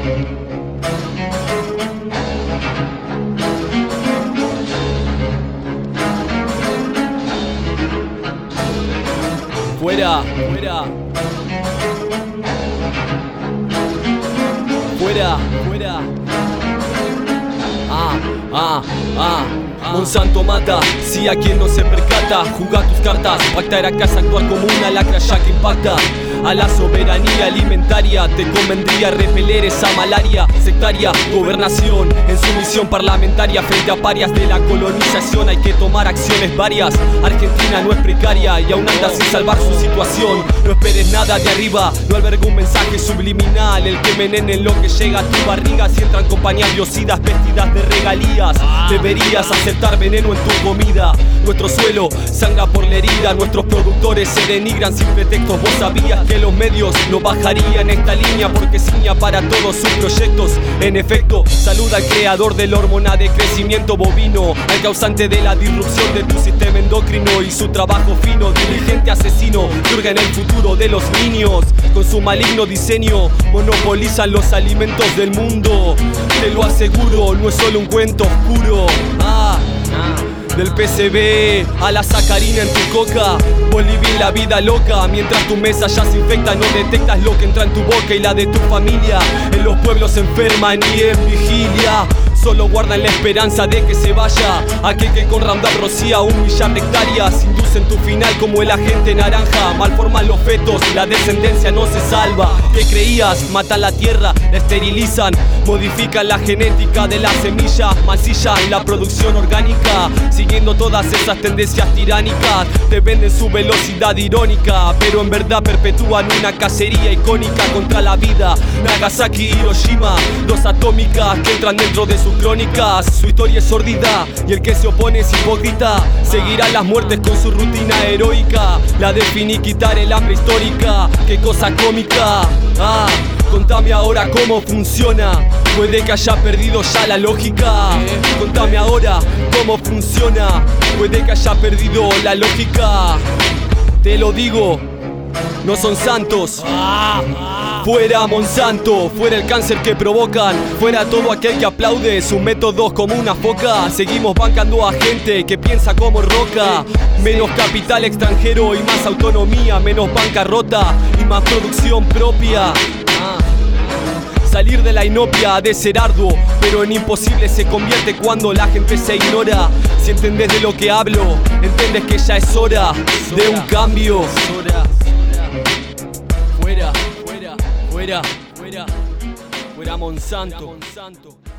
Fuera, fuera. Fuera, fuera. Monsanto mata, si a quien no se percata. Juga tus cartas, pacta era casa, actuar como una lacra ya que impacta a la soberanía alimentaria. Te convendría repeler esa malaria sectaria. Gobernación en su misión parlamentaria. Frente a parias de la colonización hay que tomar acciones varias. Argentina no es precaria y aún anda sin salvar su situación. No esperes nada de arriba, no alberga un mensaje subliminal. El que envenene lo que llega a tu barriga. Si entran compañías biocidas vestidas de regalías, deberías aceptar veneno en tu comida. Nuestro suelo sangra por la herida. Nuestros productores se denigran sin pretextos. Vos sabías que los medios no bajarían esta línea porque ciña para todos sus proyectos. En efecto, saluda al creador de la hormona de crecimiento bovino, al causante de la disrupción de tu sistema endocrino y su trabajo fino, diligente asesino que hurga en el futuro de los niños. Con su maligno diseño monopolizan los alimentos del mundo. Te lo aseguro, no es solo un cuento oscuro. Del PCB a la sacarina en tu coca, vos vivís la vida loca. Mientras tu mesa ya se infecta, no detectas lo que entra en tu boca y la de tu familia. En los pueblos se enferman y en vigilia solo guardan la esperanza de que se vaya aquel que con Roundup rocía 1 millar de hectáreas. Inducen tu final como el agente naranja. Malforman los fetos, la descendencia no se salva. ¿Qué creías? Matan la tierra, la esterilizan, modifican la genética de la semilla, mancillan la producción orgánica, siguiendo todas esas tendencias tiránicas. Te venden su velocidad irónica, pero en verdad perpetúan una cacería icónica contra la vida. Nagasaki y Hiroshima, dos atómicas que entran dentro de sus crónicas. Su historia es sórdida y el que se opone es hipócrita. Seguirá las muertes con su rutina heroica. La de finiquitar el hambre histórica. Qué cosa cómica. Contame ahora cómo funciona. Puede que haya perdido ya la lógica. Contame ahora cómo funciona. Puede que haya perdido la lógica. Te lo digo, no son santos. Fuera Monsanto, fuera el cáncer que provocan, fuera todo aquel que aplaude sus métodos como una foca. Seguimos bancando a gente que piensa como roca. Menos capital extranjero y más autonomía. Menos bancarrota y más producción propia. Salir de la inopia ha de ser arduo, pero en imposible se convierte cuando la gente se ignora. Si entendés de lo que hablo, entendés que ya es hora de un cambio. Fuera, fuera, fuera, fuera, fuera Monsanto.